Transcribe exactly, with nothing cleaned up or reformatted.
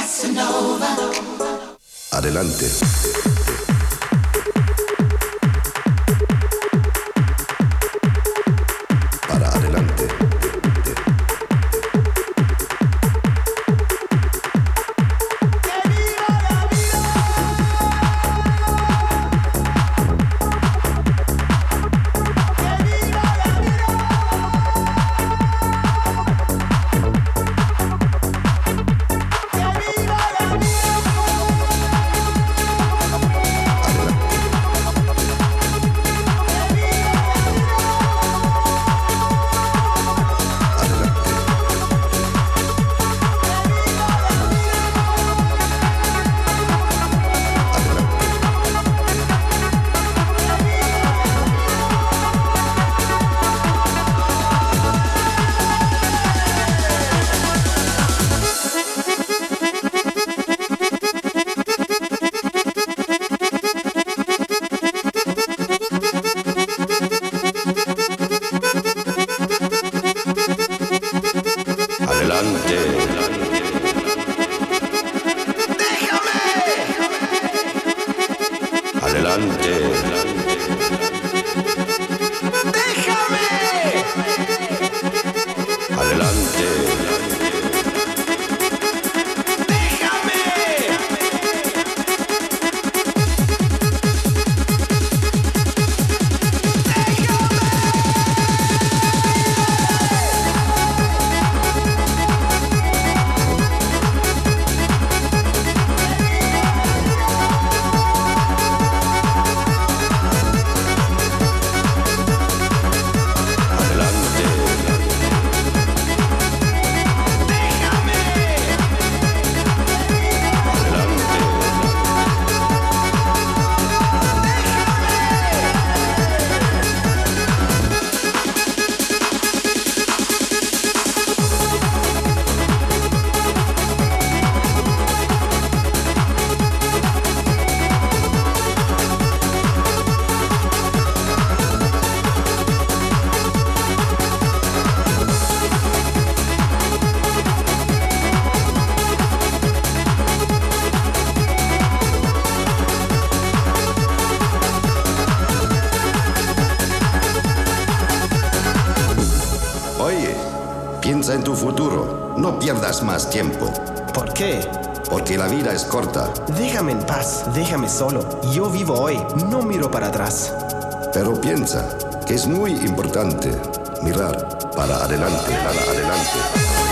Casanova. Adelante. Para adelante. Piensa en tu futuro. No pierdas más tiempo. ¿Por qué? Porque la vida es corta. Déjame en paz, déjame solo. Yo vivo hoy, no miro para atrás. Pero piensa que es muy importante mirar para adelante, para adelante.